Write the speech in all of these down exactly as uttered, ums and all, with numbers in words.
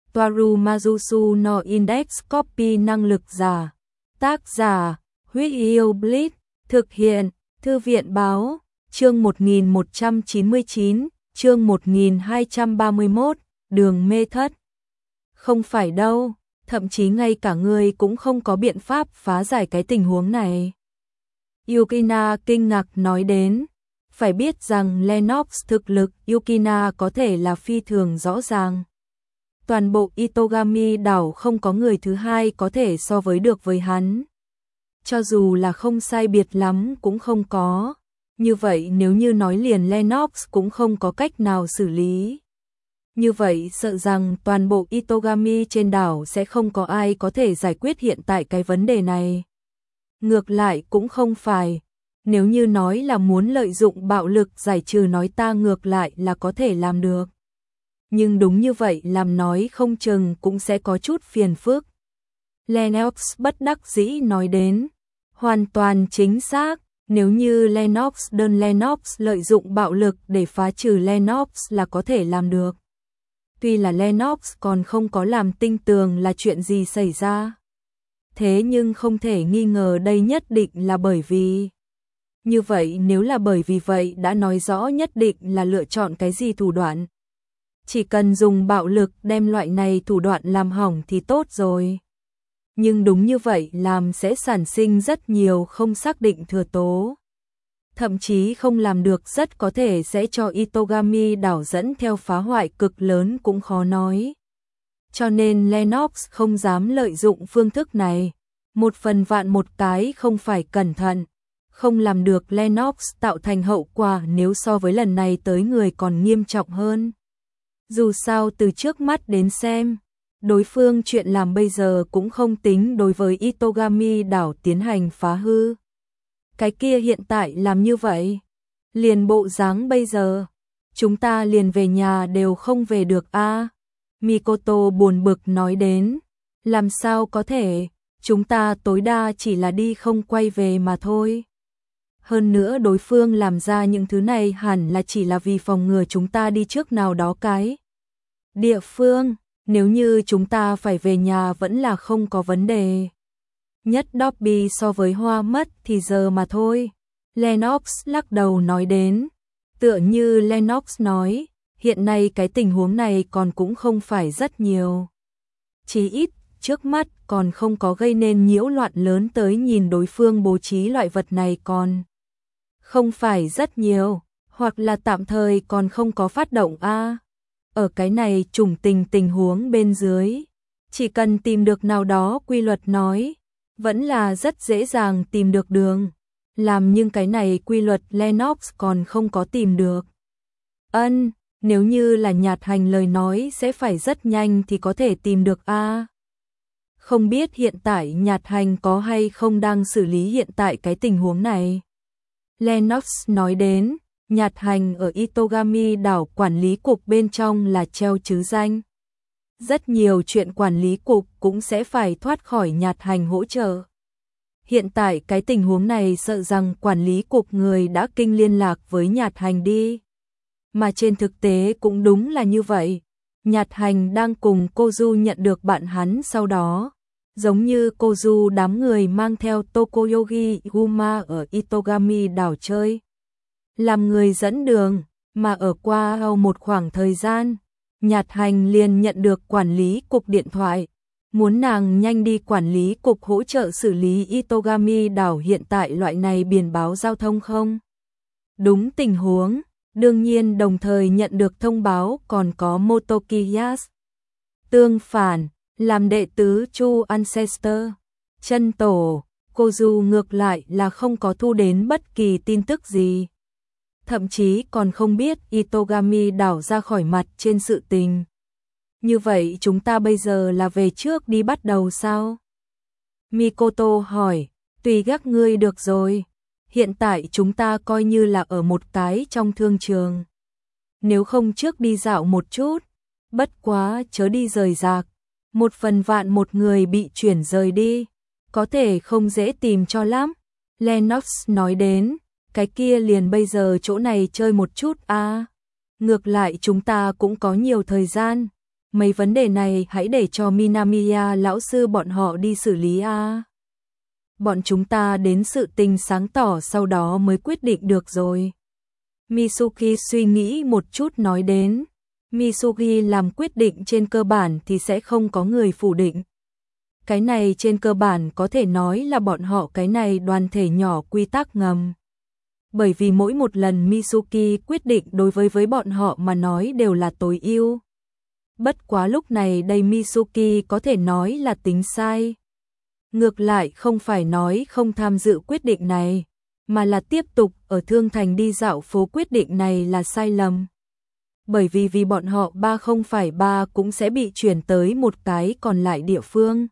Toaru Majusu no Index Copy năng lực giả. Tác giả, Huyết Yêu Blitz, thực hiện, Thư viện báo, chương một nghìn một trăm chín mươi chín, chương một nghìn hai trăm ba mươi mốt, đường mê thất. Không phải đâu, thậm chí ngay cả ngươi cũng không có biện pháp phá giải cái tình huống này. Yukina kinh ngạc nói đến, phải biết rằng Lennox thực lực Yukina có thể là phi thường rõ ràng. Toàn bộ Itogami đảo không có người thứ hai có thể so với được với hắn. Cho dù là không sai biệt lắm cũng không có. Như vậy nếu như nói liền Lennox cũng không có cách nào xử lý. Như vậy sợ rằng toàn bộ Itogami trên đảo sẽ không có ai có thể giải quyết hiện tại cái vấn đề này. Ngược lại cũng không phải. Nếu như nói là muốn lợi dụng bạo lực giải trừ nói ta ngược lại là có thể làm được. Nhưng đúng như vậy làm nói không chừng cũng sẽ có chút phiền phức. Lennox bất đắc dĩ nói đến. Hoàn toàn chính xác, nếu như Lennox đơn Lennox lợi dụng bạo lực để phá trừ Lennox là có thể làm được. Tuy là Lennox còn không có làm tinh tường là chuyện gì xảy ra. Thế nhưng không thể nghi ngờ đây nhất định là bởi vì. Như vậy nếu là bởi vì vậy đã nói rõ nhất định là lựa chọn cái gì thủ đoạn. Chỉ cần dùng bạo lực đem loại này thủ đoạn làm hỏng thì tốt rồi. Nhưng đúng như vậy làm sẽ sản sinh rất nhiều không xác định thừa tố. Thậm chí không làm được rất có thể sẽ cho Itogami đảo dẫn theo phá hoại cực lớn cũng khó nói. Cho nên Lennox không dám lợi dụng phương thức này. Một phần vạn một cái không phải cẩn thận. Không làm được Lennox tạo thành hậu quả nếu so với lần này tới người còn nghiêm trọng hơn. Dù sao từ trước mắt đến xem, đối phương chuyện làm bây giờ cũng không tính đối với Itogami đảo tiến hành phá hư. Cái kia hiện tại làm như vậy, liền bộ dáng bây giờ, chúng ta liền về nhà đều không về được a. À, Mikoto buồn bực nói đến, làm sao có thể, chúng ta tối đa chỉ là đi không quay về mà thôi. Hơn nữa đối phương làm ra những thứ này hẳn là chỉ là vì phòng ngừa chúng ta đi trước nào đó cái địa phương, nếu như chúng ta phải về nhà vẫn là không có vấn đề. Nhất Dobby so với hoa mất thì giờ mà thôi. Lennox lắc đầu nói đến, tựa như Lennox nói, hiện nay cái tình huống này còn cũng không phải rất nhiều. Chí ít, trước mắt còn không có gây nên nhiễu loạn lớn tới nhìn đối phương bố trí loại vật này còn không phải rất nhiều, hoặc là tạm thời còn không có phát động a. À, ở cái này trùng tình tình huống bên dưới, chỉ cần tìm được nào đó quy luật nói, vẫn là rất dễ dàng tìm được đường. Làm nhưng cái này quy luật Lennox còn không có tìm được. Ân, nếu như là nhạt hành lời nói sẽ phải rất nhanh thì có thể tìm được a. À, không biết hiện tại nhạt hành có hay không đang xử lý hiện tại cái tình huống này. Lennox nói đến, nhạt hành ở Itogami đảo quản lý cục bên trong là treo chứ danh. Rất nhiều chuyện quản lý cục cũng sẽ phải thoát khỏi nhạt hành hỗ trợ. Hiện tại cái tình huống này sợ rằng quản lý cục người đã kinh liên lạc với nhạt hành đi. Mà trên thực tế cũng đúng là như vậy. Nhạt hành đang cùng Kozu nhận được bạn hắn sau đó. Giống như Kozu đám người mang theo Tokoyogi Huma ở Itogami đảo chơi. Làm người dẫn đường, mà ở qua một khoảng thời gian, nhạt hành liền nhận được quản lý cục điện thoại. Muốn nàng nhanh đi quản lý cục hỗ trợ xử lý Itogami đảo hiện tại loại này biển báo giao thông không? Đúng tình huống, đương nhiên đồng thời nhận được thông báo còn có Motoki Yas. Tương phản, làm đệ tứ Chu Ancestor, chân tổ, Kozu ngược lại là không có thu đến bất kỳ tin tức gì. Thậm chí còn không biết Itogami đảo ra khỏi mặt trên sự tình. Như vậy chúng ta bây giờ là về trước đi bắt đầu sao? Mikoto hỏi, tùy các ngươi được rồi. Hiện tại chúng ta coi như là ở một cái trong thương trường. Nếu không trước đi dạo một chút, bất quá chớ đi rời rạc. Một phần vạn một người bị chuyển rời đi, có thể không dễ tìm cho lắm. Lennox nói đến, cái kia liền bây giờ chỗ này chơi một chút a. À, ngược lại chúng ta cũng có nhiều thời gian. mấy vấn đề này hãy để cho Minamiya lão sư bọn họ đi xử lý a. Bọn chúng ta đến sự tình sáng tỏ sau đó mới quyết định được rồi. Mitsuki suy nghĩ một chút nói đến. Mitsuki làm quyết định trên cơ bản thì sẽ không có người phủ định. Cái này trên cơ bản có thể nói là bọn họ cái này đoàn thể nhỏ quy tắc ngầm. Bởi vì mỗi một lần Mitsuki quyết định đối với với bọn họ mà nói đều là tối ưu. Bất quá lúc này đây Mitsuki có thể nói là tính sai. Ngược lại không phải nói không tham dự quyết định này, mà là tiếp tục ở Thương Thành đi dạo phố quyết định này là sai lầm. Bởi vì vì bọn họ ba không phải ba cũng sẽ bị chuyển tới một cái còn lại địa phương.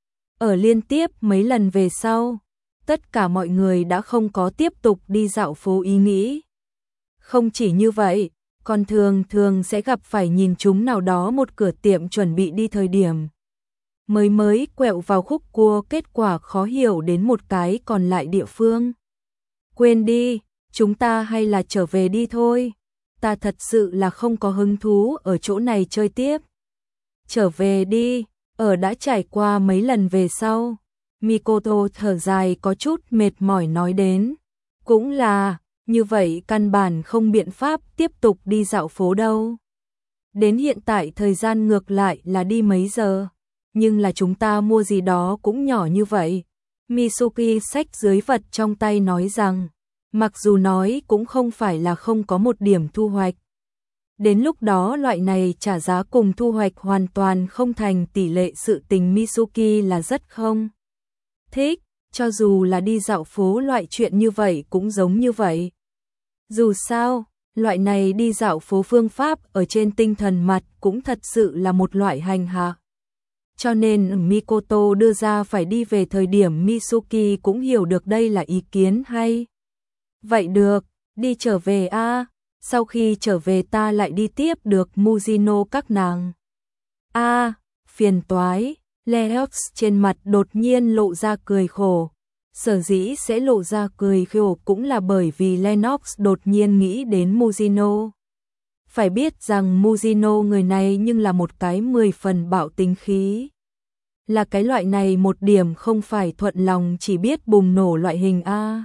Ở liên tiếp mấy lần về sau, tất cả mọi người đã không có tiếp tục đi dạo phố ý nghĩ. Không chỉ như vậy, còn thường thường sẽ gặp phải nhìn chúng nào đó một cửa tiệm chuẩn bị đi thời điểm. Mới mới quẹo vào khúc cua kết quả khó hiểu đến một cái còn lại địa phương. Quên đi, chúng ta hay là trở về đi thôi. Ta thật sự là không có hứng thú ở chỗ này chơi tiếp. Trở về đi, ở đã trải qua mấy lần về sau. Mikoto thở dài có chút mệt mỏi nói đến. Cũng là, như vậy căn bản không biện pháp tiếp tục đi dạo phố đâu. Đến hiện tại thời gian ngược lại là đi mấy giờ. Nhưng là chúng ta mua gì đó cũng nhỏ như vậy. Mitsuki xách dưới vật trong tay nói rằng, mặc dù nói cũng không phải là không có một điểm thu hoạch. Đến lúc đó loại này trả giá cùng thu hoạch hoàn toàn không thành tỷ lệ, sự tình Mitsuki là rất không thích, cho dù là đi dạo phố loại chuyện như vậy cũng giống như vậy. Dù sao, loại này đi dạo phố phương pháp ở trên tinh thần mặt cũng thật sự là một loại hành hạ. Cho nên Mikoto đưa ra phải đi về thời điểm Mitsuki cũng hiểu được đây là ý kiến hay. Vậy được, đi trở về a, sau khi trở về ta lại đi tiếp được Mujino các nàng. A, phiền toái, Leox trên mặt đột nhiên lộ ra cười khổ. Sở dĩ sẽ lộ ra cười khổ cũng là bởi vì Lennox đột nhiên nghĩ đến Mujino. Phải biết rằng Mujino người này nhưng là một cái mười phần bạo tính khí. Là cái loại này một điểm không phải thuận lòng chỉ biết bùng nổ loại hình A.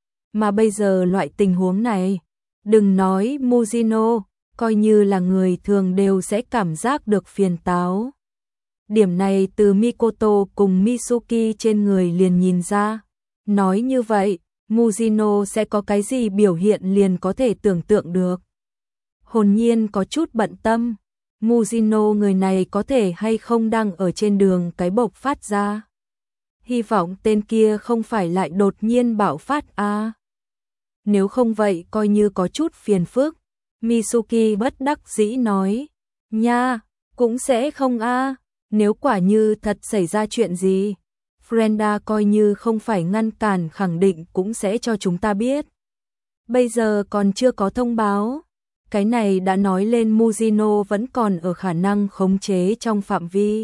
Mà bây giờ loại tình huống này, đừng nói Mujino, coi như là người thường đều sẽ cảm giác được phiền táo. Điểm này từ Mikoto cùng Mitsuki trên người liền nhìn ra. Nói như vậy, Mujino sẽ có cái gì biểu hiện liền có thể tưởng tượng được. Hồn nhiên có chút bận tâm, Mujino người này có thể hay không đang ở trên đường cái bộc phát ra. Hy vọng tên kia không phải lại đột nhiên bạo phát a. À. Nếu không vậy coi như có chút phiền phức. Mitsuki bất đắc dĩ nói, nha, cũng sẽ không a. À. Nếu quả như thật xảy ra chuyện gì, Frenda coi như không phải ngăn cản khẳng định cũng sẽ cho chúng ta biết. Bây giờ còn chưa có thông báo. Cái này đã nói lên Mujino vẫn còn ở khả năng khống chế trong phạm vi.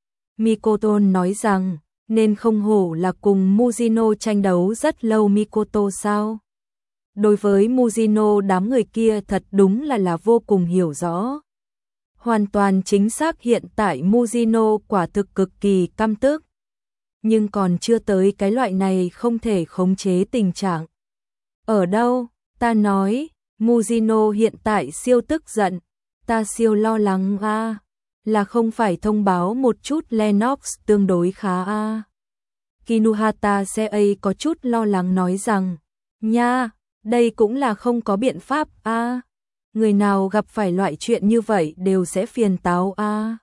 Mikoto nói rằng, nên không hổ là cùng Mujino tranh đấu rất lâu Mikoto sao. Đối với Mujino đám người kia thật đúng là là vô cùng hiểu rõ. Hoàn toàn chính xác hiện tại Mujino quả thực cực kỳ căm tức. Nhưng còn chưa tới cái loại này không thể khống chế tình trạng. Ở đâu, ta nói, Mujino hiện tại siêu tức giận, ta siêu lo lắng a, à, là không phải thông báo một chút Lennox tương đối khá a. À. Kinuhata Sei có chút lo lắng nói rằng, nha, đây cũng là không có biện pháp a. À. Người nào gặp phải loại chuyện như vậy đều sẽ phiền táo a. À.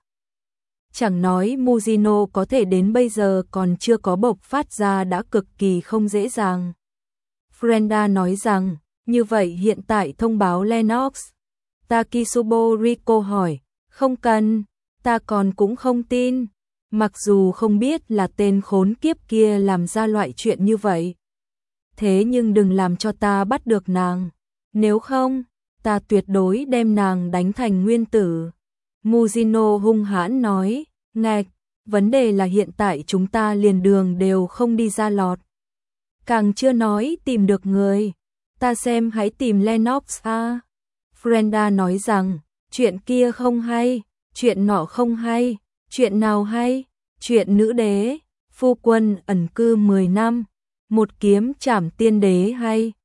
Chẳng nói Mujino có thể đến bây giờ còn chưa có bộc phát ra đã cực kỳ không dễ dàng. Frenda nói rằng, như vậy hiện tại thông báo Lennox. Takisubo Rico hỏi, không cần, ta còn cũng không tin. Mặc dù không biết là tên khốn kiếp kia làm ra loại chuyện như vậy. Thế nhưng đừng làm cho ta bắt được nàng. Nếu không, ta tuyệt đối đem nàng đánh thành nguyên tử. Mujino hung hãn nói, ngạch, vấn đề là hiện tại chúng ta liền đường đều không đi ra lọt. Càng chưa nói tìm được người. Ta xem hãy tìm Lennox a. Frenda nói rằng, chuyện kia không hay, chuyện nọ không hay, chuyện nào hay, chuyện nữ đế, phu quân ẩn cư mười năm, một kiếm trảm tiên đế hay.